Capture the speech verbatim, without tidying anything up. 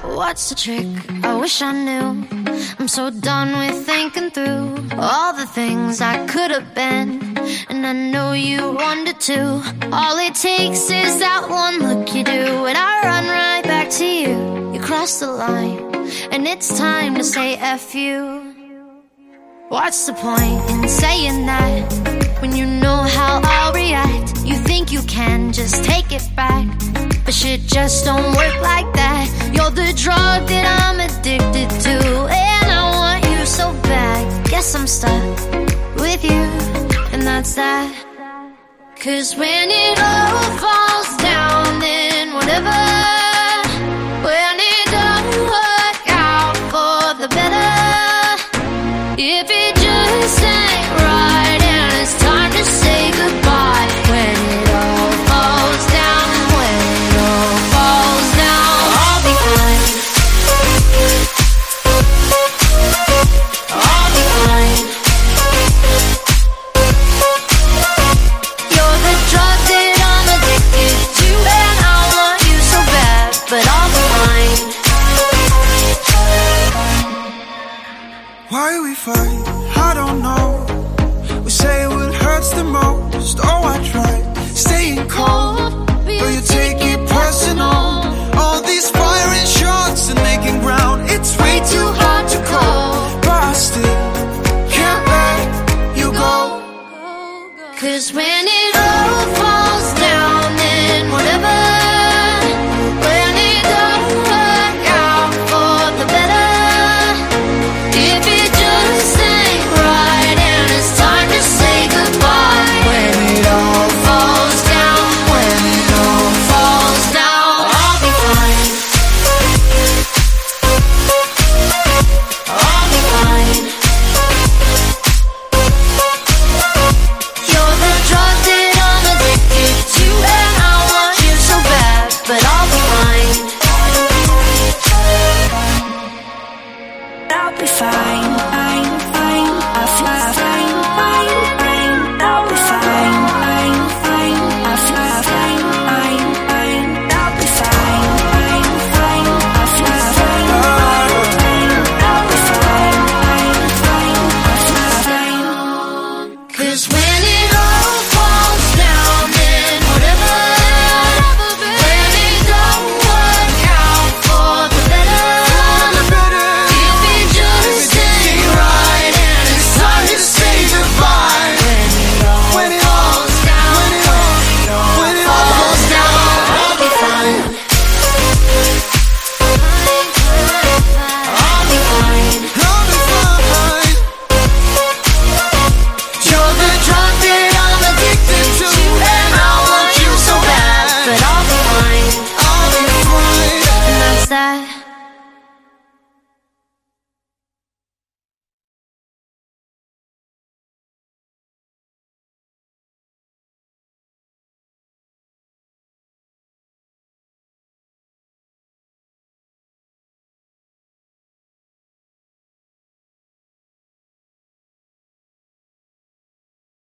What's the trick? I wish I knew. I'm so done with thinking through all the things I could have been, and I know you wanted to. All it takes is that one look you do, and I run right back to you. You cross the line, and it's time to say F you. What's the point in saying that when you know how I'll react? You think you can just take it back, but shit just don't work like that. You're the drug that I'm addicted to, and I want you so bad. Guess I'm stuck with you, and that's that. Cause when it all falls down